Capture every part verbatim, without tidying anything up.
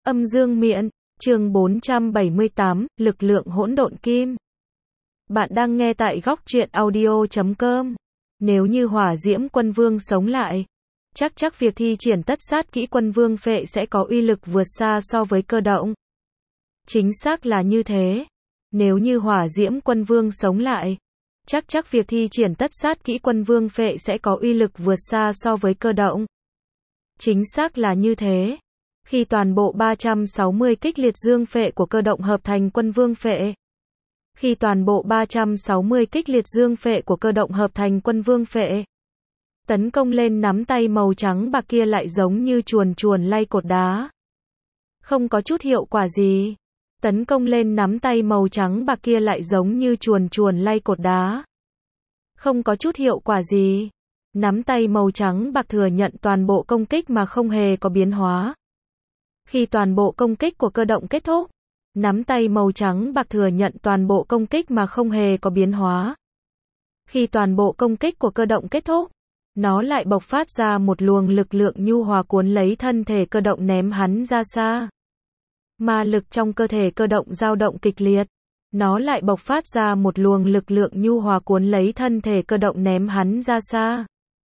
Âm dương miện, chương bốn trăm bảy mươi tám, lực lượng hỗn độn kim. Bạn đang nghe tại góc truyện audio chấm com. Nếu như hỏa diễm quân vương sống lại, chắc chắc việc thi triển tất sát kỹ quân vương phệ sẽ có uy lực vượt xa so với cơ động. Chính xác là như thế. Nếu như hỏa diễm quân vương sống lại, chắc chắc việc thi triển tất sát kỹ quân vương phệ sẽ có uy lực vượt xa so với cơ động. Chính xác là như thế. Khi toàn bộ ba trăm sáu mươi kích liệt dương phệ của cơ động hợp thành quân vương phệ. Khi toàn bộ ba trăm sáu mươi kích liệt dương phệ của cơ động hợp thành quân vương phệ. Tấn công lên nắm tay màu trắng bạc kia lại giống như chuồn chuồn lay cột đá. Không có chút hiệu quả gì. Tấn công lên nắm tay màu trắng bạc kia lại giống như chuồn chuồn lay cột đá. Không có chút hiệu quả gì. Nắm tay màu trắng bạc thừa nhận toàn bộ công kích mà không hề có biến hóa. Khi toàn bộ công kích của cơ động kết thúc, nắm tay màu trắng bạc thừa nhận toàn bộ công kích mà không hề có biến hóa. Khi toàn bộ công kích của cơ động kết thúc, nó lại bộc phát ra một luồng lực lượng nhu hòa cuốn lấy thân thể cơ động ném hắn ra xa. Ma lực trong cơ thể cơ động dao động kịch liệt. Nó lại bộc phát ra một luồng lực lượng nhu hòa cuốn lấy thân thể cơ động ném hắn ra xa.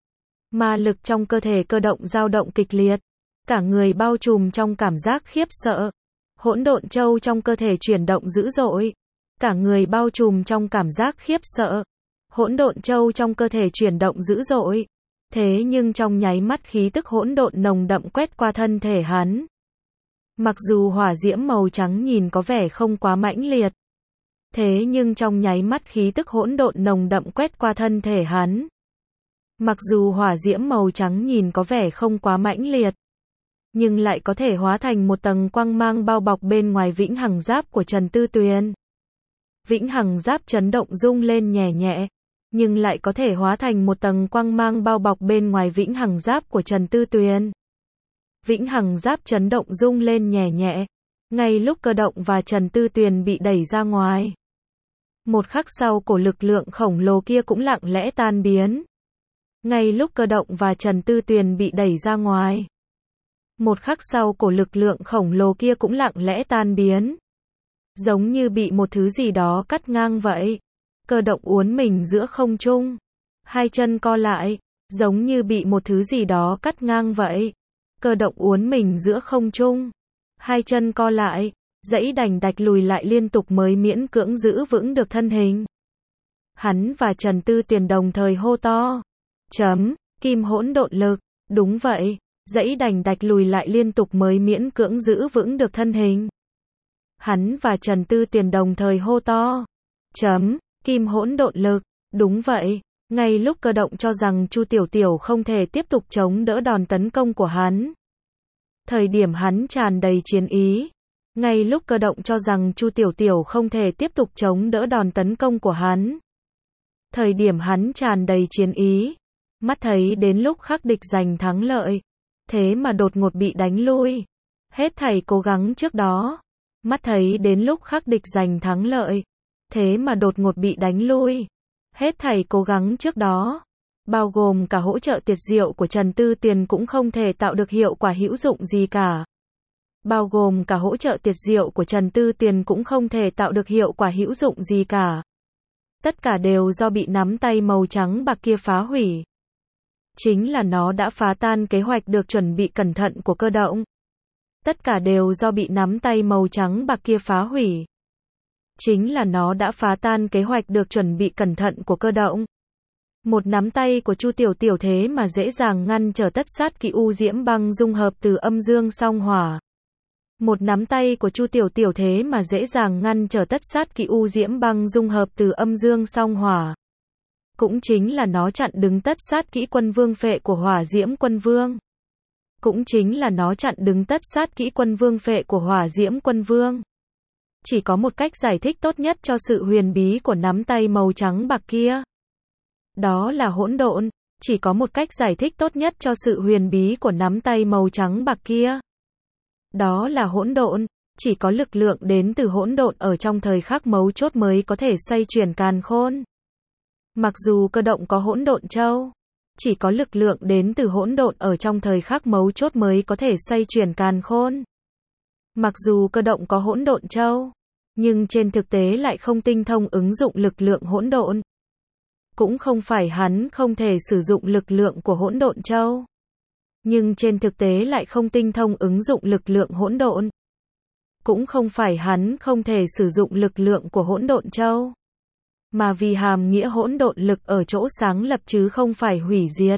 Ma lực trong cơ thể cơ động dao động kịch liệt. Cả người bao trùm trong cảm giác khiếp sợ. Hỗn độn châu trong cơ thể chuyển động dữ dội. Cả người bao trùm trong cảm giác khiếp sợ. Hỗn độn châu trong cơ thể chuyển động dữ dội. Thế nhưng trong nháy mắt khí tức hỗn độn nồng đậm quét qua thân thể hắn. Mặc dù hỏa diễm màu trắng nhìn có vẻ không quá mãnh liệt. Thế nhưng trong nháy mắt khí tức hỗn độn nồng đậm quét qua thân thể hắn. Mặc dù hỏa diễm màu trắng nhìn có vẻ không quá mãnh liệt. Nhưng lại có thể hóa thành một tầng quang mang bao bọc bên ngoài vĩnh hằng giáp của Trần Tư Tuyền. Vĩnh hằng giáp chấn động rung lên nhẹ nhẹ. Nhưng lại có thể hóa thành một tầng quang mang bao bọc bên ngoài vĩnh hằng giáp của Trần Tư Tuyền. Vĩnh hằng giáp chấn động rung lên nhẹ nhẹ. Ngay lúc cơ động và Trần Tư Tuyền bị đẩy ra ngoài. Một khắc sau cổ lực lượng khổng lồ kia cũng lặng lẽ tan biến. Ngay lúc cơ động và Trần Tư Tuyền bị đẩy ra ngoài. Một khắc sau cổ lực lượng khổng lồ kia cũng lặng lẽ tan biến. Giống như bị một thứ gì đó cắt ngang vậy. Cơ động uốn mình giữa không trung. Hai chân co lại. Giống như bị một thứ gì đó cắt ngang vậy. Cơ động uốn mình giữa không trung. Hai chân co lại. Dãy đành đạch lùi lại liên tục mới miễn cưỡng giữ vững được thân hình. Hắn và Trần Tư Tuyền đồng thời hô to. Chấm, kim hỗn độn lực. Đúng vậy. Dãy đành đạch lùi lại liên tục mới miễn cưỡng giữ vững được thân hình. Hắn và Trần Tư Tuyền đồng thời hô to. Chấm, kim hỗn độn lực. Đúng vậy. Ngay lúc cơ động cho rằng Chu Tiểu Tiểu không thể tiếp tục chống đỡ đòn tấn công của hắn. Thời điểm hắn tràn đầy chiến ý. Ngay lúc cơ động cho rằng Chu Tiểu Tiểu không thể tiếp tục chống đỡ đòn tấn công của hắn. Thời điểm hắn tràn đầy chiến ý. Mắt thấy đến lúc khắc địch giành thắng lợi. Thế mà đột ngột bị đánh lui. Hết thảy cố gắng trước đó. Mắt thấy đến lúc khắc địch giành thắng lợi. Thế mà đột ngột bị đánh lui. Hết thảy cố gắng trước đó. Bao gồm cả hỗ trợ tuyệt diệu của Trần Tư Tuyền cũng không thể tạo được hiệu quả hữu dụng gì cả. Bao gồm cả hỗ trợ tuyệt diệu của Trần Tư Tuyền cũng không thể tạo được hiệu quả hữu dụng gì cả. Tất cả đều do bị nắm tay màu trắng bạc kia phá hủy. Chính là nó đã phá tan kế hoạch được chuẩn bị cẩn thận của cơ động. Tất cả đều do bị nắm tay màu trắng bạc kia phá hủy. Chính là nó đã phá tan kế hoạch được chuẩn bị cẩn thận của cơ động. Một nắm tay của Chu Tiểu Tiểu thế mà dễ dàng ngăn trở tất sát kỹ u diễm băng dung hợp từ âm dương song hỏa. Một nắm tay của Chu Tiểu Tiểu thế mà dễ dàng ngăn trở tất sát kỹ u diễm băng dung hợp từ âm dương song hỏa. Cũng chính là nó chặn đứng tất sát kỹ quân vương phệ của hỏa diễm quân vương. Cũng chính là nó chặn đứng tất sát kỹ quân vương phệ của hỏa diễm quân vương. Chỉ có một cách giải thích tốt nhất cho sự huyền bí của nắm tay màu trắng bạc kia. Đó là hỗn độn. Chỉ có một cách giải thích tốt nhất cho sự huyền bí của nắm tay màu trắng bạc kia. Đó là hỗn độn. Chỉ có lực lượng đến từ hỗn độn ở trong thời khắc mấu chốt mới có thể xoay chuyển càn khôn. Mặc dù cơ động có hỗn độn châu, chỉ có lực lượng đến từ hỗn độn ở trong thời khắc mấu chốt mới có thể xoay chuyển càn khôn. Mặc dù cơ động có hỗn độn châu, nhưng trên thực tế lại không tinh thông ứng dụng lực lượng hỗn độn. Cũng không phải hắn không thể sử dụng lực lượng của hỗn độn châu, nhưng trên thực tế lại không tinh thông ứng dụng lực lượng hỗn độn. Cũng không phải hắn không thể sử dụng lực lượng của hỗn độn châu, mà vì hàm nghĩa hỗn độn lực ở chỗ sáng lập chứ không phải hủy diệt.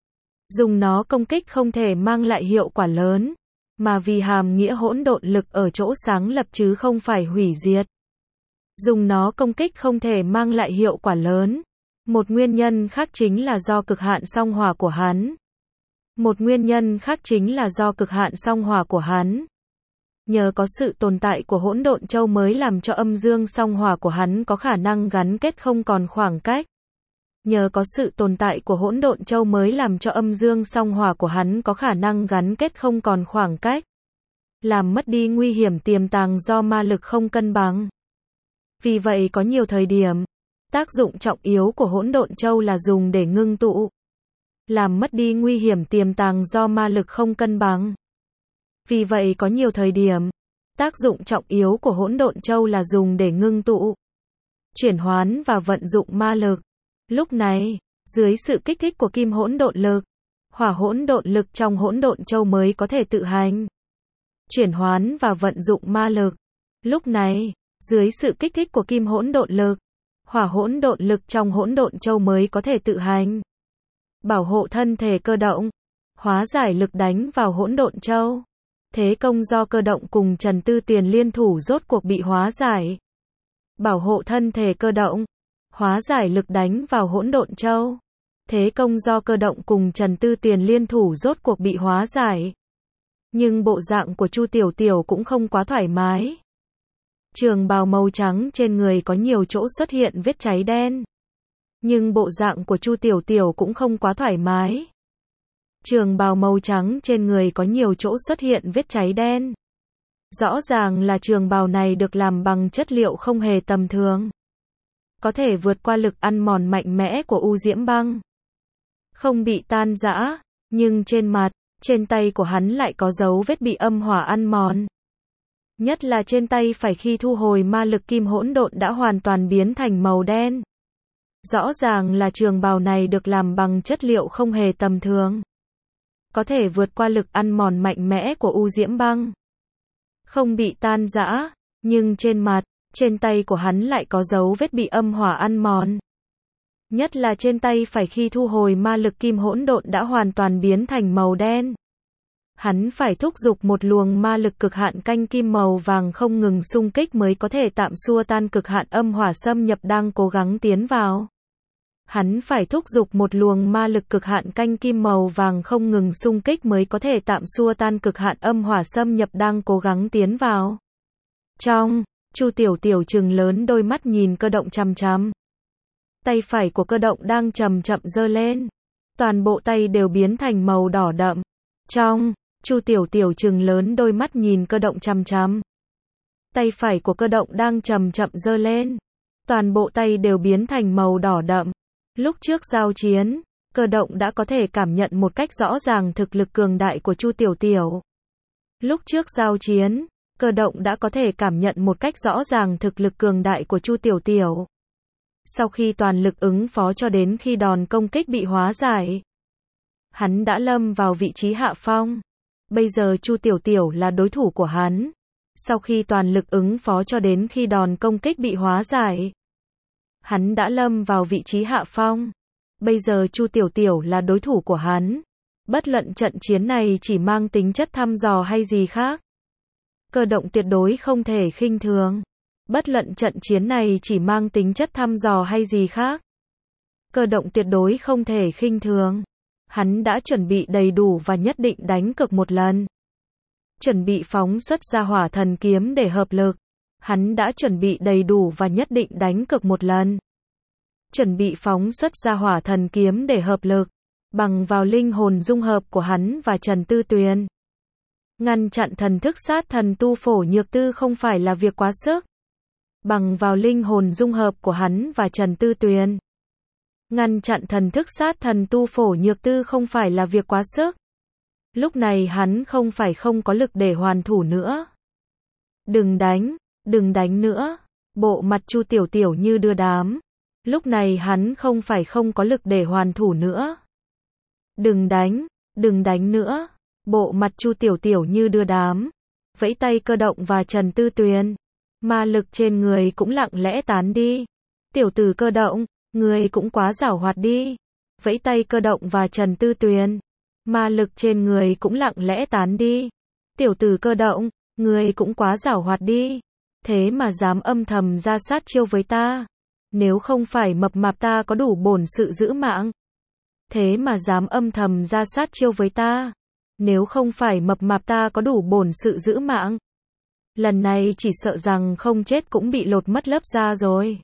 Dùng nó công kích không thể mang lại hiệu quả lớn, mà vì hàm nghĩa hỗn độn lực ở chỗ sáng lập chứ không phải hủy diệt. Dùng nó công kích không thể mang lại hiệu quả lớn. Một nguyên nhân khác chính là do cực hạn song hỏa của hắn. Một nguyên nhân khác chính là do cực hạn song hỏa của hắn. Nhờ có sự tồn tại của hỗn độn châu mới làm cho âm dương song hỏa của hắn có khả năng gắn kết không còn khoảng cách. Nhờ có sự tồn tại của hỗn độn châu mới làm cho âm dương song hỏa của hắn có khả năng gắn kết không còn khoảng cách. Làm mất đi nguy hiểm tiềm tàng do ma lực không cân bằng. Vì vậy có nhiều thời điểm, tác dụng trọng yếu của hỗn độn châu là dùng để ngưng tụ. Làm mất đi nguy hiểm tiềm tàng do ma lực không cân bằng. Vì vậy có nhiều thời điểm, tác dụng trọng yếu của hỗn độn châu là dùng để ngưng tụ, chuyển hoán và vận dụng ma lực. Lúc này, dưới sự kích thích của kim hỗn độn lực, hỏa hỗn độn lực trong hỗn độn châu mới có thể tự hành, chuyển hoán và vận dụng ma lực. Lúc này, dưới sự kích thích của kim hỗn độn lực, hỏa hỗn độn lực trong hỗn độn châu mới có thể tự hành, bảo hộ thân thể cơ động, hóa giải lực đánh vào hỗn độn châu. Thế công do cơ động cùng Trần Tư Tuyền liên thủ rốt cuộc bị hóa giải. Bảo hộ thân thể cơ động, hóa giải lực đánh vào hỗn độn châu. Thế công do cơ động cùng Trần Tư Tuyền liên thủ rốt cuộc bị hóa giải. Nhưng bộ dạng của Chu Tiểu Tiểu cũng không quá thoải mái. Trường bào màu trắng trên người có nhiều chỗ xuất hiện vết cháy đen. Nhưng bộ dạng của Chu Tiểu Tiểu cũng không quá thoải mái. Trường bào màu trắng trên người có nhiều chỗ xuất hiện vết cháy đen. Rõ ràng là trường bào này được làm bằng chất liệu không hề tầm thường. Có thể vượt qua lực ăn mòn mạnh mẽ của U Diễm Băng. Không bị tan rã, nhưng trên mặt, trên tay của hắn lại có dấu vết bị âm hỏa ăn mòn. Nhất là trên tay phải khi thu hồi ma lực kim hỗn độn đã hoàn toàn biến thành màu đen. Rõ ràng là trường bào này được làm bằng chất liệu không hề tầm thường. Có thể vượt qua lực ăn mòn mạnh mẽ của U Diễm Băng. Không bị tan rã, nhưng trên mặt, trên tay của hắn lại có dấu vết bị âm hỏa ăn mòn. Nhất là trên tay phải khi thu hồi ma lực kim hỗn độn đã hoàn toàn biến thành màu đen. Hắn phải thúc giục một luồng ma lực cực hạn canh kim màu vàng không ngừng xung kích mới có thể tạm xua tan cực hạn âm hỏa xâm nhập đang cố gắng tiến vào. Hắn phải thúc giục một luồng ma lực cực hạn canh kim màu vàng không ngừng xung kích mới có thể tạm xua tan cực hạn âm hỏa xâm nhập đang cố gắng tiến vào. Trong, Chu Tiểu Tiểu trừng lớn đôi mắt nhìn cơ động chằm chằm. Tay phải của cơ động đang chậm chậm giơ lên. Toàn bộ tay đều biến thành màu đỏ đậm. Trong, Chu Tiểu Tiểu trừng lớn đôi mắt nhìn cơ động chằm chằm. Tay phải của cơ động đang chậm chậm giơ lên. Toàn bộ tay đều biến thành màu đỏ đậm. Lúc trước giao chiến, cơ động đã có thể cảm nhận một cách rõ ràng thực lực cường đại của Chu Tiểu Tiểu. Lúc trước giao chiến, cơ động đã có thể cảm nhận một cách rõ ràng thực lực cường đại của Chu Tiểu Tiểu. Sau khi toàn lực ứng phó cho đến khi đòn công kích bị hóa giải, hắn đã lâm vào vị trí hạ phong. Bây giờ Chu Tiểu Tiểu là đối thủ của hắn. Sau khi toàn lực ứng phó cho đến khi đòn công kích bị hóa giải, hắn đã lâm vào vị trí hạ phong. Bây giờ Chu Tiểu Tiểu là đối thủ của hắn. Bất luận trận chiến này chỉ mang tính chất thăm dò hay gì khác, cơ động tuyệt đối không thể khinh thường. Bất luận trận chiến này chỉ mang tính chất thăm dò hay gì khác, cơ động tuyệt đối không thể khinh thường. Hắn đã chuẩn bị đầy đủ và nhất định đánh cược một lần. Chuẩn bị phóng xuất ra hỏa thần kiếm để hợp lực. Hắn đã chuẩn bị đầy đủ và nhất định đánh cược một lần. Chuẩn bị phóng xuất ra hỏa thần kiếm để hợp lực. Bằng vào linh hồn dung hợp của hắn và Trần Tư Tuyền. Ngăn chặn thần thức sát thần tu Phổ Nhược Tư không phải là việc quá sức. Bằng vào linh hồn dung hợp của hắn và Trần Tư Tuyền. Ngăn chặn thần thức sát thần tu Phổ Nhược Tư không phải là việc quá sức. Lúc này hắn không phải không có lực để hoàn thủ nữa. Đừng đánh, đừng đánh nữa. Bộ mặt Chu Tiểu Tiểu như đưa đám. Lúc này hắn không phải không có lực để hoàn thủ nữa. Đừng đánh, đừng đánh nữa. Bộ mặt Chu Tiểu Tiểu như đưa đám. Vẫy tay Cơ Động và Trần Tư Tuyền. Ma lực trên người cũng lặng lẽ tán đi. Tiểu tử Cơ Động, người cũng quá giảo hoạt đi. Vẫy tay Cơ Động và Trần Tư Tuyền. Ma lực trên người cũng lặng lẽ tán đi. Tiểu tử Cơ Động, người cũng quá giảo hoạt đi. Thế mà dám âm thầm ra sát chiêu với ta. Nếu không phải mập mạp ta có đủ bổn sự giữ mạng. Thế mà dám âm thầm ra sát chiêu với ta. Nếu không phải mập mạp ta có đủ bổn sự giữ mạng. Lần này chỉ sợ rằng không chết cũng bị lột mất lớp da rồi.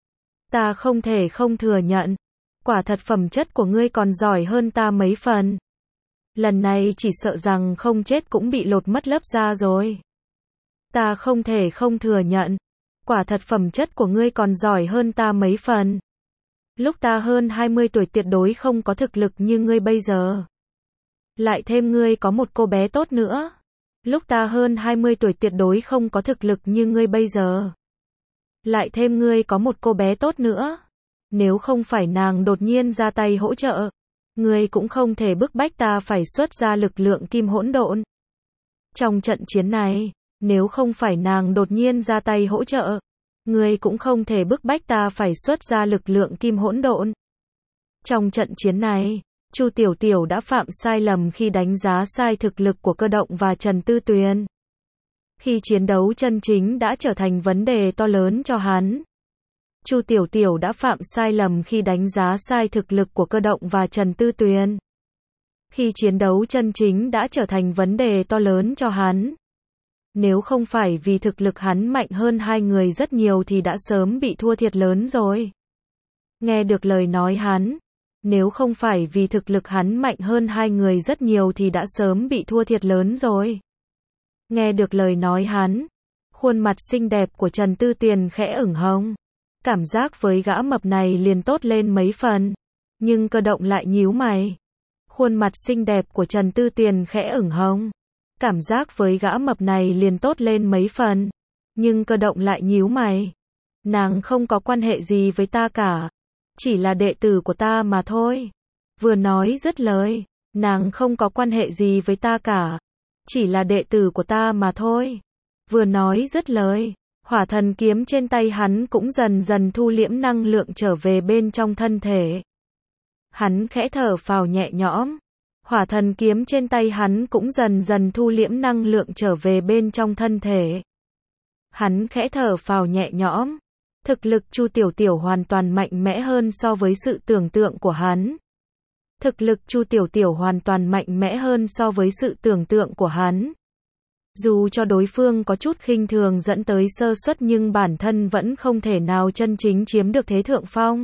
Ta không thể không thừa nhận. Quả thật phẩm chất của ngươi còn giỏi hơn ta mấy phần. Lần này chỉ sợ rằng không chết cũng bị lột mất lớp da rồi. Ta không thể không thừa nhận. Quả thật phẩm chất của ngươi còn giỏi hơn ta mấy phần. Lúc ta hơn hai mươi tuổi tuyệt đối không có thực lực như ngươi bây giờ. Lại thêm ngươi có một cô bé tốt nữa. Lúc ta hơn hai mươi tuổi tuyệt đối không có thực lực như ngươi bây giờ. Lại thêm ngươi có một cô bé tốt nữa. Nếu không phải nàng đột nhiên ra tay hỗ trợ, ngươi cũng không thể bức bách ta phải xuất ra lực lượng kim hỗn độn. Trong trận chiến này, nếu không phải nàng đột nhiên ra tay hỗ trợ, ngươi cũng không thể bức bách ta phải xuất ra lực lượng kim hỗn độn. Trong trận chiến này, Chu Tiểu Tiểu đã phạm sai lầm khi đánh giá sai thực lực của Cơ Động và Trần Tư Tuyền. Khi chiến đấu chân chính đã trở thành vấn đề to lớn cho hắn. Chu Tiểu Tiểu đã phạm sai lầm khi đánh giá sai thực lực của Cơ Động và Trần Tư Tuyền. Khi chiến đấu chân chính đã trở thành vấn đề to lớn cho hắn. Nếu không phải vì thực lực hắn mạnh hơn hai người rất nhiều thì đã sớm bị thua thiệt lớn rồi. Nghe được lời nói hắn. Nếu không phải vì thực lực hắn mạnh hơn hai người rất nhiều thì đã sớm bị thua thiệt lớn rồi. Nghe được lời nói hắn. Khuôn mặt xinh đẹp của Trần Tư Tuyền khẽ ửng hồng. Cảm giác với gã mập này liền tốt lên mấy phần. Nhưng Cơ Động lại nhíu mày. Khuôn mặt xinh đẹp của Trần Tư Tuyền khẽ ửng hồng. Cảm giác với gã mập này liền tốt lên mấy phần. Nhưng Cơ Động lại nhíu mày. Nàng không có quan hệ gì với ta cả. Chỉ là đệ tử của ta mà thôi. Vừa nói dứt lời. Nàng không có quan hệ gì với ta cả. Chỉ là đệ tử của ta mà thôi. Vừa nói dứt lời. Hỏa thần kiếm trên tay hắn cũng dần dần thu liễm năng lượng trở về bên trong thân thể. Hắn khẽ thở phào nhẹ nhõm. Hỏa thần kiếm trên tay hắn cũng dần dần thu liễm năng lượng trở về bên trong thân thể. Hắn khẽ thở phào nhẹ nhõm. Thực lực Chu Tiểu Tiểu hoàn toàn mạnh mẽ hơn so với sự tưởng tượng của hắn. Thực lực Chu Tiểu Tiểu hoàn toàn mạnh mẽ hơn so với sự tưởng tượng của hắn. Dù cho đối phương có chút khinh thường dẫn tới sơ suất nhưng bản thân vẫn không thể nào chân chính chiếm được thế thượng phong.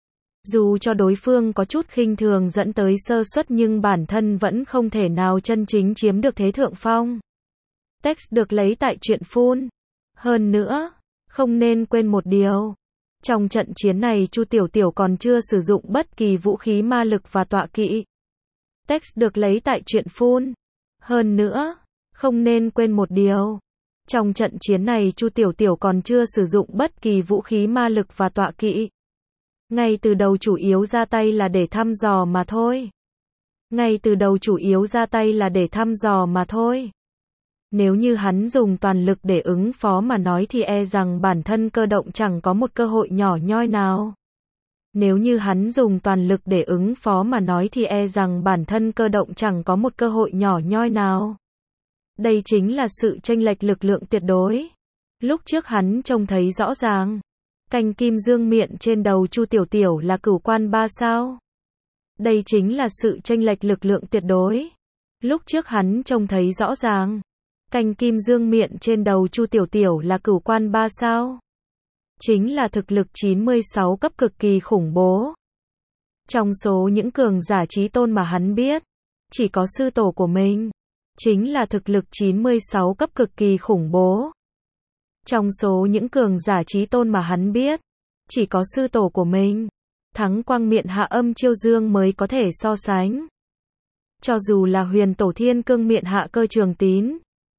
Dù cho đối phương có chút khinh thường dẫn tới sơ suất nhưng bản thân vẫn không thể nào chân chính chiếm được thế thượng phong. Text được lấy tại truyện phun. Hơn nữa, không nên quên một điều. Trong trận chiến này Chu Tiểu Tiểu còn chưa sử dụng bất kỳ vũ khí ma lực và tọa kỵ. Text được lấy tại truyện phun. Hơn nữa, không nên quên một điều. Trong trận chiến này Chu Tiểu Tiểu còn chưa sử dụng bất kỳ vũ khí ma lực và tọa kỵ. Ngay từ đầu chủ yếu ra tay là để thăm dò mà thôi. Ngay từ đầu chủ yếu ra tay là để thăm dò mà thôi. Nếu như hắn dùng toàn lực để ứng phó mà nói thì e rằng bản thân Cơ Động chẳng có một cơ hội nhỏ nhoi nào. Nếu như hắn dùng toàn lực để ứng phó mà nói thì e rằng bản thân Cơ Động chẳng có một cơ hội nhỏ nhoi nào. Đây chính là sự chênh lệch lực lượng tuyệt đối. Lúc trước hắn trông thấy rõ ràng. Canh kim dương miện trên đầu Chu Tiểu Tiểu là cửu quan ba sao. Đây chính là sự chênh lệch lực lượng tuyệt đối. Lúc trước hắn trông thấy rõ ràng. Canh kim dương miện trên đầu Chu Tiểu Tiểu là cửu quan ba sao. Chính là thực lực chín mươi sáu cấp cực kỳ khủng bố. Trong số những cường giả chí tôn mà hắn biết, chỉ có sư tổ của mình. Chính là thực lực chín mươi sáu cấp cực kỳ khủng bố. Trong số những cường giả chí tôn mà hắn biết, chỉ có sư tổ của mình, thắng quang miện hạ âm chiêu dương mới có thể so sánh. Cho dù là huyền tổ thiên cương miện hạ cơ trường tín,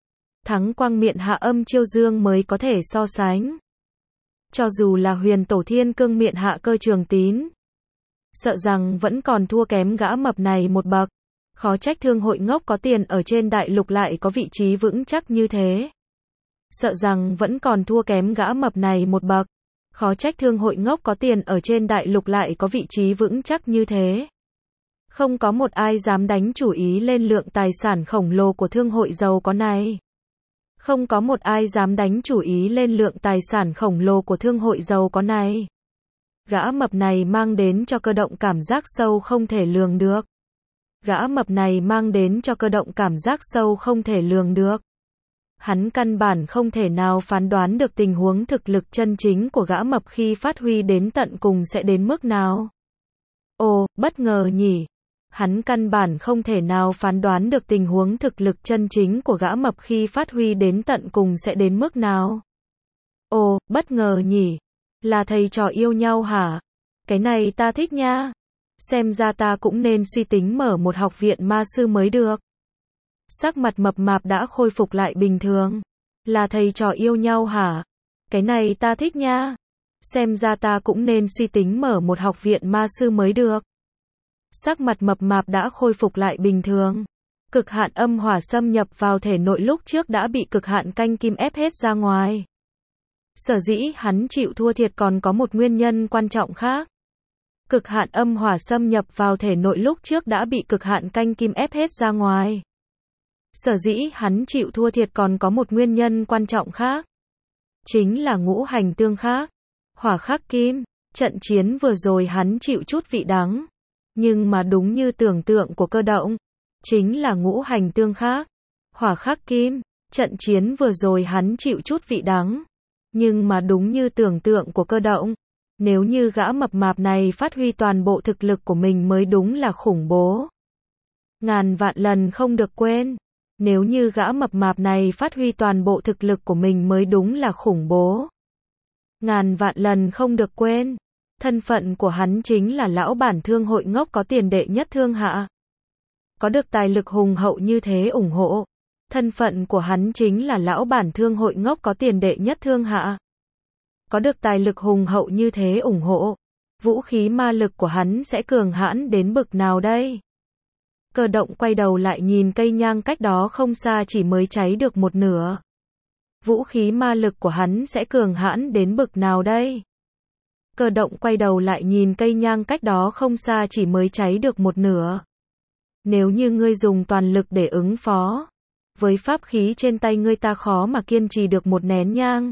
thắng quang miện hạ âm chiêu dương mới có thể so sánh. Cho dù là huyền tổ thiên cương miện hạ cơ trường tín, sợ rằng vẫn còn thua kém gã mập này một bậc. Khó trách thương hội ngốc có tiền ở trên đại lục lại có vị trí vững chắc như thế. Sợ rằng vẫn còn thua kém gã mập này một bậc. Khó trách thương hội ngốc có tiền ở trên đại lục lại có vị trí vững chắc như thế. Không có một ai dám đánh chủ ý lên lượng tài sản khổng lồ của thương hội giàu có này. Không có một ai dám đánh chủ ý lên lượng tài sản khổng lồ của thương hội giàu có này. Gã mập này mang đến cho Cơ Động cảm giác sâu không thể lường được. Gã mập này mang đến cho Cơ Động cảm giác sâu không thể lường được. Hắn căn bản không thể nào phán đoán được tình huống thực lực chân chính của gã mập khi phát huy đến tận cùng sẽ đến mức nào. Ồ, bất ngờ nhỉ. Hắn căn bản không thể nào phán đoán được tình huống thực lực chân chính của gã mập khi phát huy đến tận cùng sẽ đến mức nào. Ồ, bất ngờ nhỉ. Là thầy trò yêu nhau hả? Cái này ta thích nha. Xem ra ta cũng nên suy tính mở một học viện ma sư mới được. Sắc mặt mập mạp đã khôi phục lại bình thường. Là thầy trò yêu nhau hả? Cái này ta thích nha. Xem ra ta cũng nên suy tính mở một học viện ma sư mới được. Sắc mặt mập mạp đã khôi phục lại bình thường. Cực hạn âm hỏa xâm nhập vào thể nội lúc trước đã bị cực hạn canh kim ép hết ra ngoài. Sở dĩ hắn chịu thua thiệt còn có một nguyên nhân quan trọng khác. Cực hạn âm hỏa xâm nhập vào thể nội lúc trước đã bị cực hạn canh kim ép hết ra ngoài. Sở dĩ hắn chịu thua thiệt còn có một nguyên nhân quan trọng khác. Chính là ngũ hành tương khắc. Hỏa khắc kim. Trận chiến vừa rồi hắn chịu chút vị đắng. Nhưng mà đúng như tưởng tượng của Cơ Động. Chính là ngũ hành tương khắc. Hỏa khắc kim. Trận chiến vừa rồi hắn chịu chút vị đắng. Nhưng mà đúng như tưởng tượng của Cơ Động. Nếu như gã mập mạp này phát huy toàn bộ thực lực của mình mới đúng là khủng bố. Ngàn vạn lần không được quên. Nếu như gã mập mạp này phát huy toàn bộ thực lực của mình mới đúng là khủng bố. Ngàn vạn lần không được quên. Thân phận của hắn chính là lão bản thương hội ngốc có tiền đệ nhất thương hạ. Có được tài lực hùng hậu như thế ủng hộ. Thân phận của hắn chính là lão bản thương hội ngốc có tiền đệ nhất thương hạ. Có được tài lực hùng hậu như thế ủng hộ. Vũ khí ma lực của hắn sẽ cường hãn đến bực nào đây? Cơ Động quay đầu lại nhìn cây nhang cách đó không xa chỉ mới cháy được một nửa. Vũ khí ma lực của hắn sẽ cường hãn đến bực nào đây? Cơ Động quay đầu lại nhìn cây nhang cách đó không xa chỉ mới cháy được một nửa. Nếu như ngươi dùng toàn lực để ứng phó, với pháp khí trên tay ngươi ta khó mà kiên trì được một nén nhang.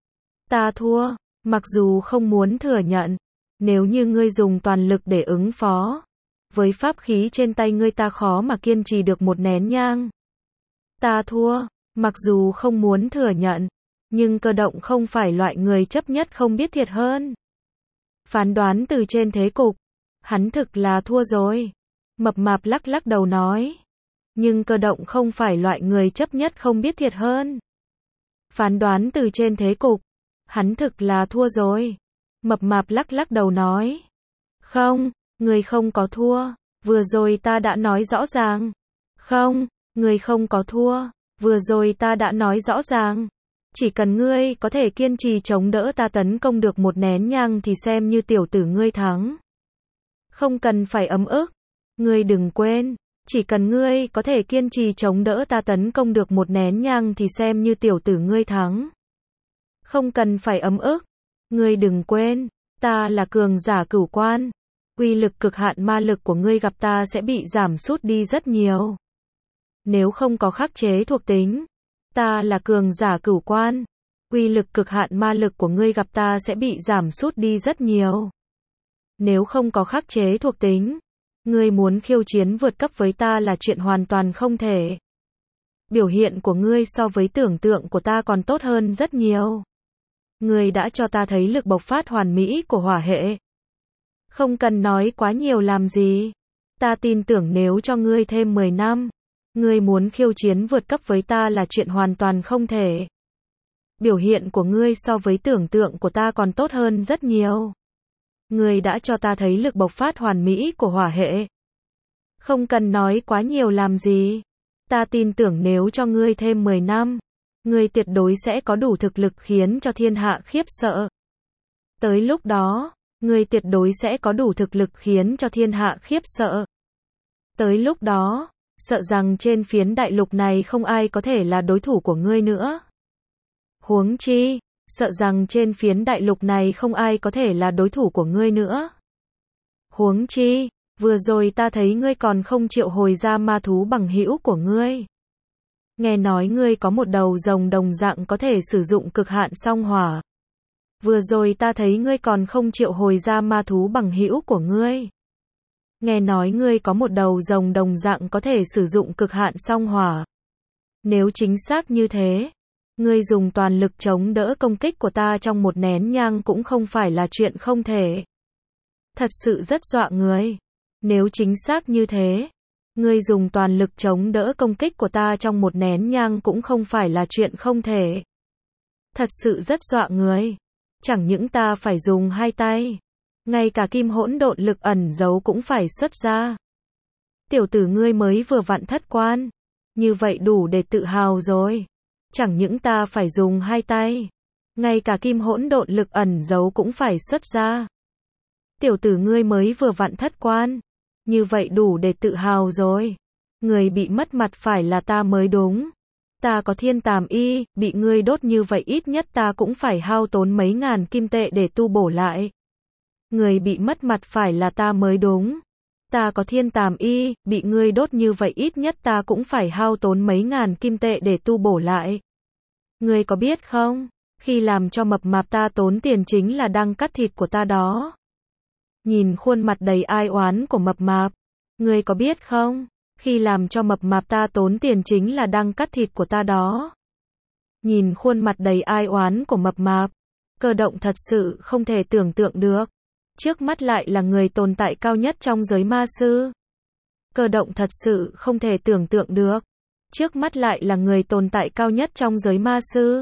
Ta thua, mặc dù không muốn thừa nhận. Nếu như ngươi dùng toàn lực để ứng phó, với pháp khí trên tay ngươi ta khó mà kiên trì được một nén nhang. Ta thua, mặc dù không muốn thừa nhận. Nhưng Cơ Động không phải loại người chấp nhất không biết thiệt hơn. Phán đoán từ trên thế cục, hắn thực là thua rồi. Mập mạp lắc lắc đầu nói. Nhưng Cơ Động không phải loại người chấp nhất không biết thiệt hơn. Phán đoán từ trên thế cục, hắn thực là thua rồi. Mập mạp lắc lắc đầu nói. Không, người không có thua. Vừa rồi ta đã nói rõ ràng. Không, người không có thua. Vừa rồi ta đã nói rõ ràng. Chỉ cần ngươi có thể kiên trì chống đỡ ta tấn công được một nén nhang thì xem như tiểu tử ngươi thắng. Không cần phải ấm ức. Ngươi đừng quên. Chỉ cần ngươi có thể kiên trì chống đỡ ta tấn công được một nén nhang thì xem như tiểu tử ngươi thắng. Không cần phải ấm ức. Ngươi đừng quên. Ta là cường giả cửu quan. Uy lực cực hạn ma lực của ngươi gặp ta sẽ bị giảm sút đi rất nhiều. Nếu không có khắc chế thuộc tính. Ta là cường giả cửu quan. Uy lực cực hạn ma lực của ngươi gặp ta sẽ bị giảm sút đi rất nhiều. Nếu không có khắc chế thuộc tính. Ngươi muốn khiêu chiến vượt cấp với ta là chuyện hoàn toàn không thể. Biểu hiện của ngươi so với tưởng tượng của ta còn tốt hơn rất nhiều. Ngươi đã cho ta thấy lực bộc phát hoàn mỹ của hỏa hệ. Không cần nói quá nhiều làm gì. Ta tin tưởng nếu cho ngươi thêm mười năm, ngươi muốn khiêu chiến vượt cấp với ta là chuyện hoàn toàn không thể. Biểu hiện của ngươi so với tưởng tượng của ta còn tốt hơn rất nhiều. Ngươi đã cho ta thấy lực bộc phát hoàn mỹ của hỏa hệ. Không cần nói quá nhiều làm gì. Ta tin tưởng nếu cho ngươi thêm mười năm, ngươi tuyệt đối sẽ có đủ thực lực khiến cho thiên hạ khiếp sợ. Tới lúc đó, ngươi tuyệt đối sẽ có đủ thực lực khiến cho thiên hạ khiếp sợ. Tới lúc đó, sợ rằng trên phiến đại lục này không ai có thể là đối thủ của ngươi nữa. Huống chi, sợ rằng trên phiến đại lục này không ai có thể là đối thủ của ngươi nữa. Huống chi, vừa rồi ta thấy ngươi còn không triệu hồi ra ma thú bằng hữu của ngươi. Nghe nói ngươi có một đầu rồng đồng dạng có thể sử dụng cực hạn song hỏa. Vừa rồi ta thấy ngươi còn không triệu hồi ra ma thú bằng hữu của ngươi. Nghe nói ngươi có một đầu rồng đồng dạng có thể sử dụng cực hạn song hỏa. Nếu chính xác như thế, ngươi dùng toàn lực chống đỡ công kích của ta trong một nén nhang cũng không phải là chuyện không thể. Thật sự rất dọa người. Nếu chính xác như thế, ngươi dùng toàn lực chống đỡ công kích của ta trong một nén nhang cũng không phải là chuyện không thể. Thật sự rất dọa người. Chẳng những ta phải dùng hai tay, ngay cả kim hỗn độn lực ẩn giấu cũng phải xuất ra. Tiểu tử ngươi mới vừa vặn thất quan, như vậy đủ để tự hào rồi. Chẳng những ta phải dùng hai tay, ngay cả kim hỗn độn lực ẩn giấu cũng phải xuất ra. Tiểu tử ngươi mới vừa vặn thất quan, như vậy đủ để tự hào rồi. Người bị mất mặt phải là ta mới đúng. Ta có thiên tàm y, bị ngươi đốt như vậy ít nhất ta cũng phải hao tốn mấy ngàn kim tệ để tu bổ lại. Người bị mất mặt phải là ta mới đúng. Ta có thiên tàm y, bị ngươi đốt như vậy ít nhất ta cũng phải hao tốn mấy ngàn kim tệ để tu bổ lại. Ngươi có biết không, khi làm cho mập mạp ta tốn tiền chính là đang cắt thịt của ta đó. Nhìn khuôn mặt đầy ai oán của mập mạp, ngươi có biết không, khi làm cho mập mạp ta tốn tiền chính là đang cắt thịt của ta đó. Nhìn khuôn mặt đầy ai oán của mập mạp, Cơ Động thật sự không thể tưởng tượng được. Trước mắt lại là người tồn tại cao nhất trong giới ma sư. Cơ Động thật sự không thể tưởng tượng được. Trước mắt lại là người tồn tại cao nhất trong giới ma sư.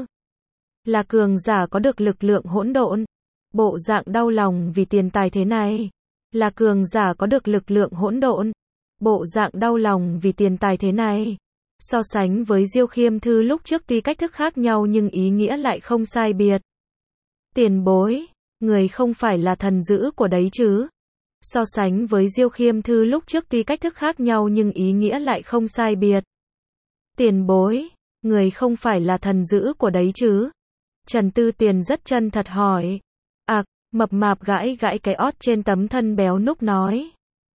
Là cường giả có được lực lượng hỗn độn. Bộ dạng đau lòng vì tiền tài thế này. Là cường giả có được lực lượng hỗn độn. Bộ dạng đau lòng vì tiền tài thế này. So sánh với Diêu Khiêm Thư lúc trước tuy cách thức khác nhau nhưng ý nghĩa lại không sai biệt. Tiền bối, người không phải là thần dữ của đấy chứ? So sánh với Diêu Khiêm Thư lúc trước tuy cách thức khác nhau nhưng ý nghĩa lại không sai biệt. Tiền bối, người không phải là thần dữ của đấy chứ? Trần Tư Tuyền rất chân thật hỏi. Ặc, à, mập mạp gãi gãi cái ót trên tấm thân béo núc nói.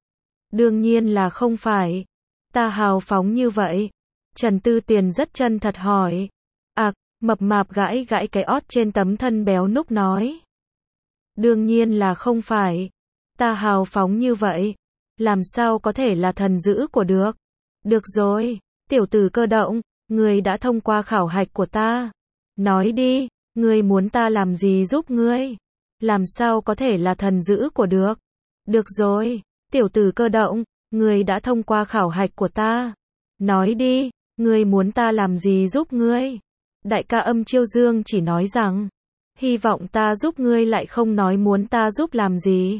Đương nhiên là không phải. Ta hào phóng như vậy. Trần Tư Tuyền rất chân thật hỏi. Ặc, à, mập mạp gãi gãi cái ót trên tấm thân béo núc nói. Đương nhiên là không phải. Ta hào phóng như vậy. Làm sao có thể là thần dữ của được? Được rồi, tiểu tử Cơ Động, ngươi đã thông qua khảo hạch của ta. Nói đi, ngươi muốn ta làm gì giúp ngươi? Làm sao có thể là thần dữ của được? Được rồi, tiểu tử Cơ Động, ngươi đã thông qua khảo hạch của ta. Nói đi, ngươi muốn ta làm gì giúp ngươi? Đại ca Âm Chiêu Dương chỉ nói rằng, hy vọng ta giúp ngươi lại không nói muốn ta giúp làm gì.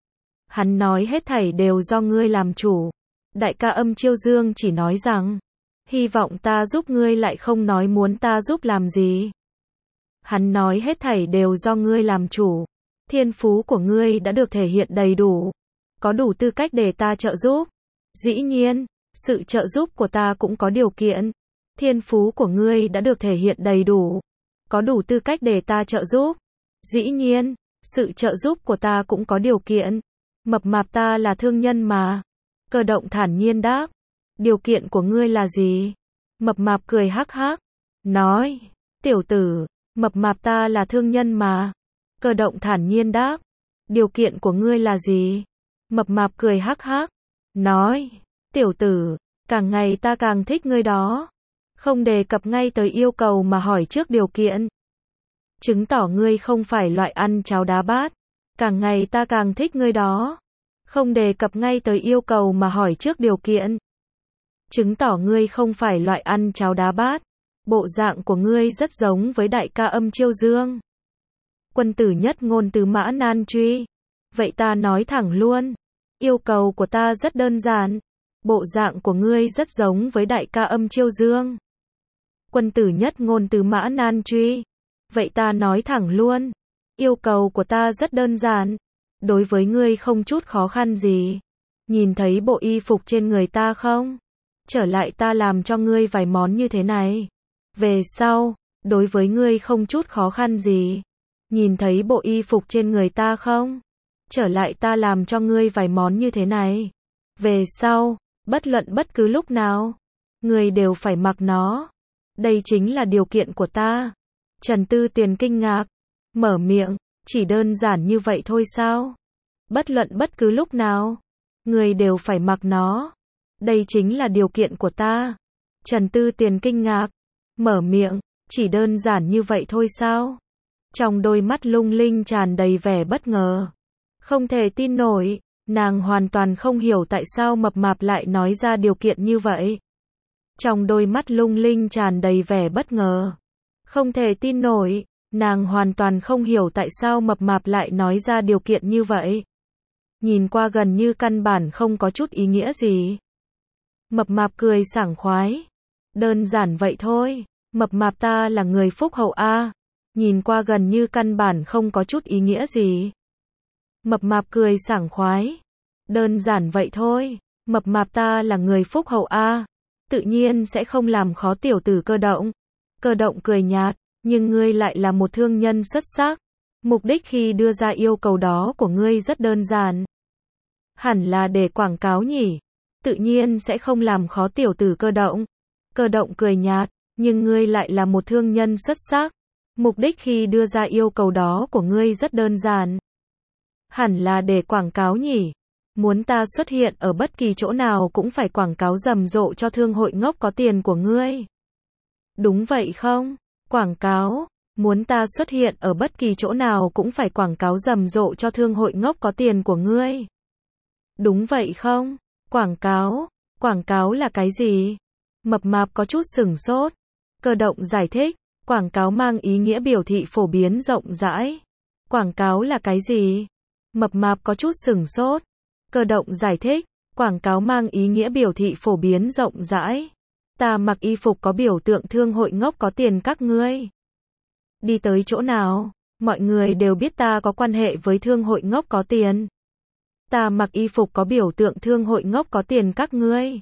Hắn nói hết thảy đều do ngươi làm chủ. Đại ca Âm Chiêu Dương chỉ nói rằng, hy vọng ta giúp ngươi lại không nói muốn ta giúp làm gì. Hắn nói hết thảy đều do ngươi làm chủ. Thiên phú của ngươi đã được thể hiện đầy đủ. Có đủ tư cách để ta trợ giúp. Dĩ nhiên, sự trợ giúp của ta cũng có điều kiện. Thiên phú của ngươi đã được thể hiện đầy đủ. Có đủ tư cách để ta trợ giúp. Dĩ nhiên, sự trợ giúp của ta cũng có điều kiện. Mập mạp ta là thương nhân mà. Cơ Động thản nhiên đáp. Điều kiện của ngươi là gì? Mập mạp cười hắc hắc. Nói, tiểu tử, mập mạp ta là thương nhân mà. Cơ Động thản nhiên đáp. Điều kiện của ngươi là gì? Mập mạp cười hắc hắc. Nói, tiểu tử, càng ngày ta càng thích ngươi đó. Không đề cập ngay tới yêu cầu mà hỏi trước điều kiện. Chứng tỏ ngươi không phải loại ăn cháo đá bát. Càng ngày ta càng thích ngươi đó. Không đề cập ngay tới yêu cầu mà hỏi trước điều kiện. Chứng tỏ ngươi không phải loại ăn cháo đá bát. Bộ dạng của ngươi rất giống với đại ca Âm Chiêu Dương. Quân tử nhất ngôn từ Mã Nan Truy. Vậy ta nói thẳng luôn. Yêu cầu của ta rất đơn giản. Bộ dạng của ngươi rất giống với đại ca Âm Chiêu Dương. Quân tử nhất ngôn tứ mã nan truy. Vậy ta nói thẳng luôn. Yêu cầu của ta rất đơn giản. Đối với ngươi không chút khó khăn gì. Nhìn thấy bộ y phục trên người ta không? Trở lại ta làm cho ngươi vài món như thế này. Về sau, đối với ngươi không chút khó khăn gì. Nhìn thấy bộ y phục trên người ta không? Trở lại ta làm cho ngươi vài món như thế này. Về sau, bất luận bất cứ lúc nào, ngươi đều phải mặc nó. Đây chính là điều kiện của ta. Trần Tư Tuyền kinh ngạc, mở miệng, chỉ đơn giản như vậy thôi sao? Bất luận bất cứ lúc nào, ngươi đều phải mặc nó. Đây chính là điều kiện của ta. Trần Tư Tuyền kinh ngạc, mở miệng, chỉ đơn giản như vậy thôi sao? Trong đôi mắt lung linh tràn đầy vẻ bất ngờ. Không thể tin nổi, nàng hoàn toàn không hiểu tại sao mập mạp lại nói ra điều kiện như vậy. Trong đôi mắt lung linh tràn đầy vẻ bất ngờ. Không thể tin nổi, nàng hoàn toàn không hiểu tại sao mập mạp lại nói ra điều kiện như vậy. Nhìn qua gần như căn bản không có chút ý nghĩa gì. Mập mạp cười sảng khoái. Đơn giản vậy thôi, mập mạp ta là người phúc hậu a. Nhìn qua gần như căn bản không có chút ý nghĩa gì. Mập mạp cười sảng khoái. Đơn giản vậy thôi, mập mạp ta là người phúc hậu a. Tự nhiên sẽ không làm khó tiểu tử Cơ Động. Cơ Động cười nhạt, nhưng ngươi lại là một thương nhân xuất sắc. Mục đích khi đưa ra yêu cầu đó của ngươi rất đơn giản. Hẳn là để quảng cáo nhỉ. Tự nhiên sẽ không làm khó tiểu tử Cơ Động. Cơ Động cười nhạt, nhưng ngươi lại là một thương nhân xuất sắc. Mục đích khi đưa ra yêu cầu đó của ngươi rất đơn giản. Hẳn là để quảng cáo nhỉ. Muốn ta xuất hiện ở bất kỳ chỗ nào cũng phải quảng cáo rầm rộ cho thương hội ngốc có tiền của ngươi. Đúng vậy không? Quảng cáo. Muốn ta xuất hiện ở bất kỳ chỗ nào cũng phải quảng cáo rầm rộ cho thương hội ngốc có tiền của ngươi. Đúng vậy không? Quảng cáo. Quảng cáo là cái gì? Mập mạp có chút sửng sốt. Cơ Động giải thích. Quảng cáo mang ý nghĩa biểu thị phổ biến rộng rãi. Quảng cáo là cái gì? Mập mạp có chút sửng sốt. Cơ Động giải thích. Quảng cáo mang ý nghĩa biểu thị phổ biến rộng rãi. Ta mặc y phục có biểu tượng thương hội ngốc có tiền các ngươi. Đi tới chỗ nào, mọi người đều biết ta có quan hệ với thương hội ngốc có tiền. Ta mặc y phục có biểu tượng thương hội ngốc có tiền các ngươi.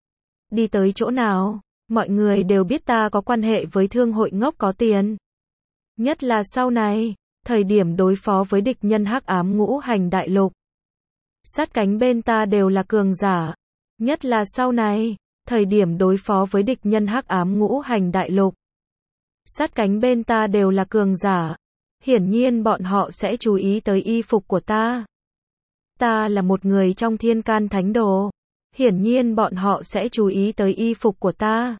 Đi tới chỗ nào, mọi người đều biết ta có quan hệ với thương hội ngốc có tiền. Nhất là sau này, thời điểm đối phó với địch nhân hắc ám ngũ hành đại lục. Sát cánh bên ta đều là cường giả. Nhất là sau này, thời điểm đối phó với địch nhân hắc ám ngũ hành đại lục. Sát cánh bên ta đều là cường giả. Hiển nhiên bọn họ sẽ chú ý tới y phục của ta. Ta là một người trong thiên can thánh đồ. Hiển nhiên bọn họ sẽ chú ý tới y phục của ta.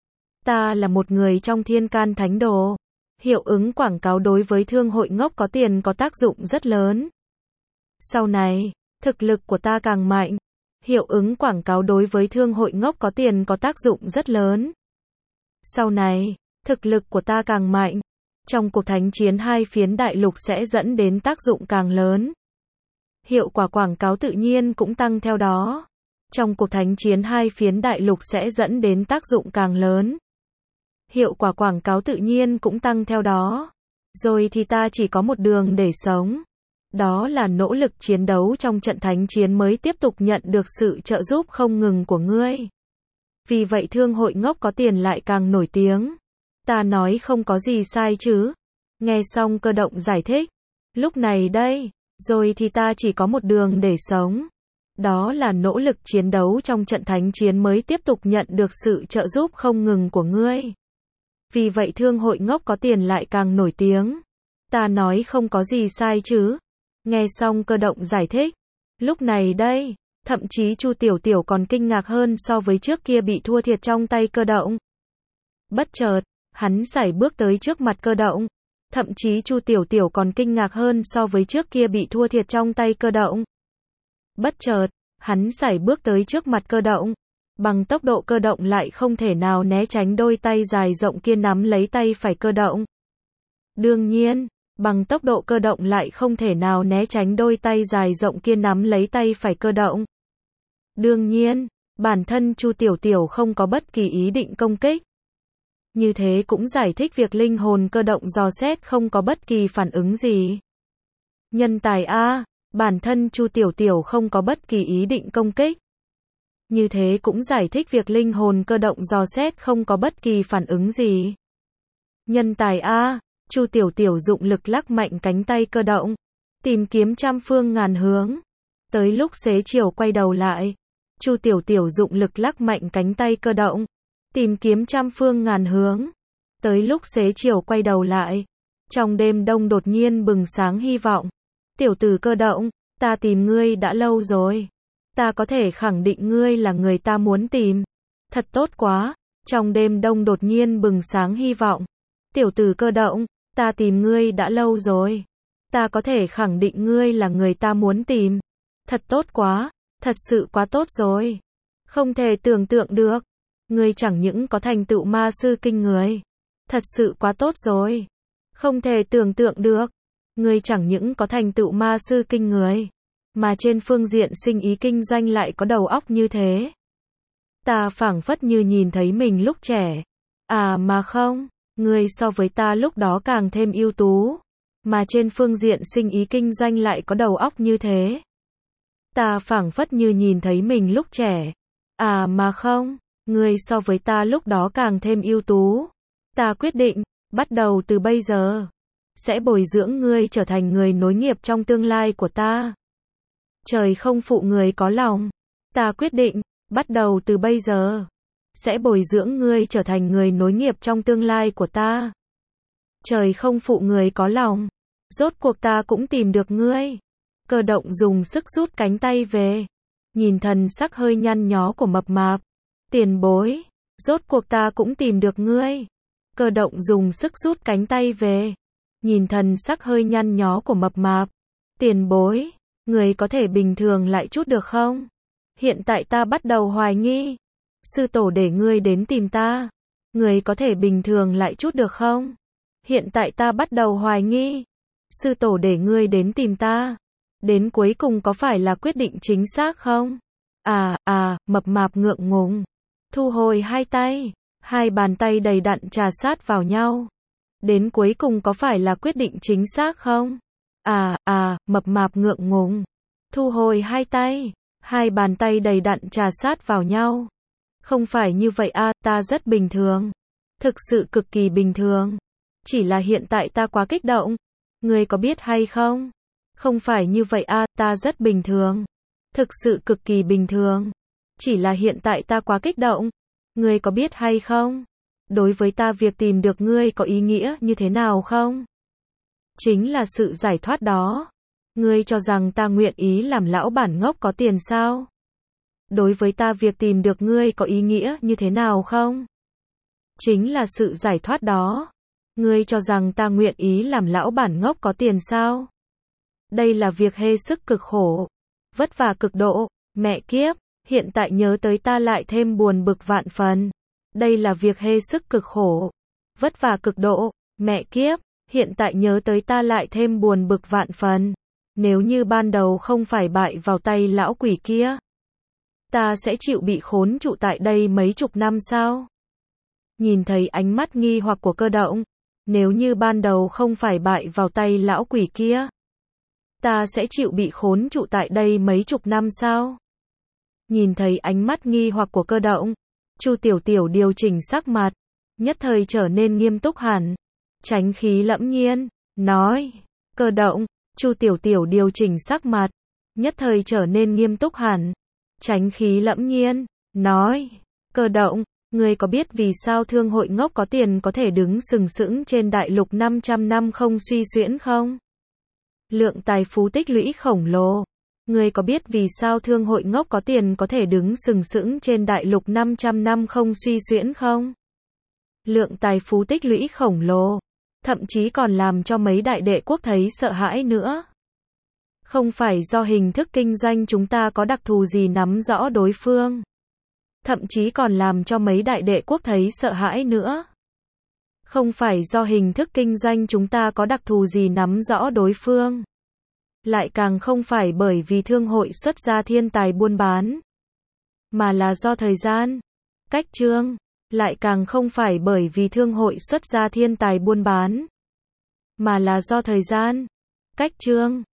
Ta là một người trong thiên can thánh đồ. Hiệu ứng quảng cáo đối với thương hội ngốc có tiền có tác dụng rất lớn. Sau này, thực lực của ta càng mạnh. Hiệu ứng quảng cáo đối với thương hội ngốc có tiền có tác dụng rất lớn. Sau này, thực lực của ta càng mạnh. Trong cuộc thánh chiến hai phiến đại lục sẽ dẫn đến tác dụng càng lớn. Hiệu quả quảng cáo tự nhiên cũng tăng theo đó. Trong cuộc thánh chiến hai phiến đại lục sẽ dẫn đến tác dụng càng lớn. Hiệu quả quảng cáo tự nhiên cũng tăng theo đó. Rồi thì ta chỉ có một đường để sống. Đó là nỗ lực chiến đấu trong trận thánh chiến mới tiếp tục nhận được sự trợ giúp không ngừng của ngươi. Vì vậy thương hội ngốc có tiền lại càng nổi tiếng. Ta nói không có gì sai chứ. Nghe xong Cơ Động giải thích. Lúc này đây, rồi thì ta chỉ có một đường để sống. Đó là nỗ lực chiến đấu trong trận thánh chiến mới tiếp tục nhận được sự trợ giúp không ngừng của ngươi. Vì vậy thương hội ngốc có tiền lại càng nổi tiếng. Ta nói không có gì sai chứ. Nghe xong Cơ Động giải thích. Lúc này đây, thậm chí Chu Tiểu Tiểu còn kinh ngạc hơn so với trước kia bị thua thiệt trong tay Cơ Động. Bất chợt, hắn sải bước tới trước mặt Cơ Động. Thậm chí Chu Tiểu Tiểu còn kinh ngạc hơn so với trước kia bị thua thiệt trong tay Cơ Động. Bất chợt, hắn sải bước tới trước mặt Cơ Động. Bằng tốc độ Cơ Động lại không thể nào né tránh đôi tay dài rộng kia nắm lấy tay phải Cơ Động. Đương nhiên, bằng tốc độ Cơ Động lại không thể nào né tránh đôi tay dài rộng kia nắm lấy tay phải Cơ Động. Đương nhiên, bản thân Chu Tiểu Tiểu không có bất kỳ ý định công kích. Như thế cũng giải thích việc linh hồn cơ động dò xét không có bất kỳ phản ứng gì. Nhân tài A, bản thân Chu Tiểu Tiểu không có bất kỳ ý định công kích. Như thế cũng giải thích việc linh hồn cơ động dò xét không có bất kỳ phản ứng gì. Nhân tài A, Chu Tiểu Tiểu dụng lực lắc mạnh cánh tay cơ động, tìm kiếm trăm phương ngàn hướng. Tới lúc xế chiều quay đầu lại, Chu Tiểu Tiểu dụng lực lắc mạnh cánh tay cơ động, tìm kiếm trăm phương ngàn hướng. Tới lúc xế chiều quay đầu lại, trong đêm đông đột nhiên bừng sáng hy vọng. Tiểu tử cơ động, ta tìm ngươi đã lâu rồi. Ta có thể khẳng định ngươi là người ta muốn tìm. Thật tốt quá. Trong đêm đông đột nhiên bừng sáng hy vọng. Tiểu tử cơ động, ta tìm ngươi đã lâu rồi. Ta có thể khẳng định ngươi là người ta muốn tìm. Thật tốt quá. Thật sự quá tốt rồi. Không thể tưởng tượng được. Ngươi chẳng những có thành tựu ma sư kinh người. Thật sự quá tốt rồi. Không thể tưởng tượng được. Ngươi chẳng những có thành tựu ma sư kinh người, mà trên phương diện sinh ý kinh doanh lại có đầu óc như thế. Ta phảng phất như nhìn thấy mình lúc trẻ. À mà không, ngươi so với ta lúc đó càng thêm ưu tú, mà trên phương diện sinh ý kinh doanh lại có đầu óc như thế. Ta phảng phất như nhìn thấy mình lúc trẻ. À mà không, ngươi so với ta lúc đó càng thêm ưu tú. Ta quyết định, bắt đầu từ bây giờ, sẽ bồi dưỡng ngươi trở thành người nối nghiệp trong tương lai của ta. Trời không phụ người có lòng. Ta quyết định, bắt đầu từ bây giờ, sẽ bồi dưỡng ngươi trở thành người nối nghiệp trong tương lai của ta. Trời không phụ người có lòng. Rốt cuộc ta cũng tìm được ngươi. Cơ động dùng sức rút cánh tay về. Nhìn thần sắc hơi nhăn nhó của mập mạp. Tiền bối. Rốt cuộc ta cũng tìm được ngươi. Cơ động dùng sức rút cánh tay về. Nhìn thần sắc hơi nhăn nhó của mập mạp. Tiền bối. Người có thể bình thường lại chút được không? Hiện tại ta bắt đầu hoài nghi. Sư tổ để ngươi đến tìm ta. Người có thể bình thường lại chút được không? Hiện tại ta bắt đầu hoài nghi. Sư tổ để ngươi đến tìm ta. Đến cuối cùng có phải là quyết định chính xác không? À, à, mập mạp ngượng ngùng. Thu hồi hai tay. Hai bàn tay đầy đặn trà sát vào nhau. Đến cuối cùng có phải là quyết định chính xác không? À, à, mập mạp ngượng ngùng. Thu hồi hai tay. Hai bàn tay đầy đặn trà sát vào nhau. Không phải như vậy à, ta rất bình thường. Thực sự cực kỳ bình thường. Chỉ là hiện tại ta quá kích động. Ngươi có biết hay không? Không phải như vậy à, ta rất bình thường. Thực sự cực kỳ bình thường. Chỉ là hiện tại ta quá kích động. Ngươi có biết hay không? Đối với ta việc tìm được ngươi có ý nghĩa như thế nào không? Chính là sự giải thoát đó. Ngươi cho rằng ta nguyện ý làm lão bản ngốc có tiền sao? Đối với ta việc tìm được ngươi có ý nghĩa như thế nào không? Chính là sự giải thoát đó. Ngươi cho rằng ta nguyện ý làm lão bản ngốc có tiền sao? Đây là việc hết sức cực khổ. Vất vả cực độ. Mẹ kiếp, hiện tại nhớ tới ta lại thêm buồn bực vạn phần. Đây là việc hết sức cực khổ. Vất vả cực độ. Mẹ kiếp, hiện tại nhớ tới ta lại thêm buồn bực vạn phần. Nếu như ban đầu không phải bại vào tay lão quỷ kia, ta sẽ chịu bị khốn trụ tại đây mấy chục năm sao? Nhìn thấy ánh mắt nghi hoặc của Cơ động, nếu như ban đầu không phải bại vào tay lão quỷ kia, ta sẽ chịu bị khốn trụ tại đây mấy chục năm sao? Nhìn thấy ánh mắt nghi hoặc của Cơ động, Chu Tiểu Tiểu điều chỉnh sắc mặt, nhất thời trở nên nghiêm túc hẳn, tránh khí lẫm nhiên, nói, Cơ động. Chu Tiểu Tiểu điều chỉnh sắc mặt, nhất thời trở nên nghiêm túc hẳn, tránh khí lẫm nhiên, nói, Cơ động, ngươi có biết vì sao thương hội ngốc có tiền có thể đứng sừng sững trên đại lục năm trăm năm không suy xuyễn không? Lượng tài phú tích lũy khổng lồ. Ngươi có biết vì sao thương hội ngốc có tiền có thể đứng sừng sững trên đại lục năm trăm năm không suy xuyễn không? Lượng tài phú tích lũy khổng lồ. Thậm chí còn làm cho mấy đại đệ quốc thấy sợ hãi nữa. Không phải do hình thức kinh doanh chúng ta có đặc thù gì nắm rõ đối phương. Thậm chí còn làm cho mấy đại đệ quốc thấy sợ hãi nữa. Không phải do hình thức kinh doanh chúng ta có đặc thù gì nắm rõ đối phương. Lại càng không phải bởi vì thương hội xuất ra thiên tài buôn bán. Mà là do thời gian, cách chương, Lại càng không phải bởi vì thương hội xuất ra thiên tài buôn bán, mà là do thời gian, cách chương,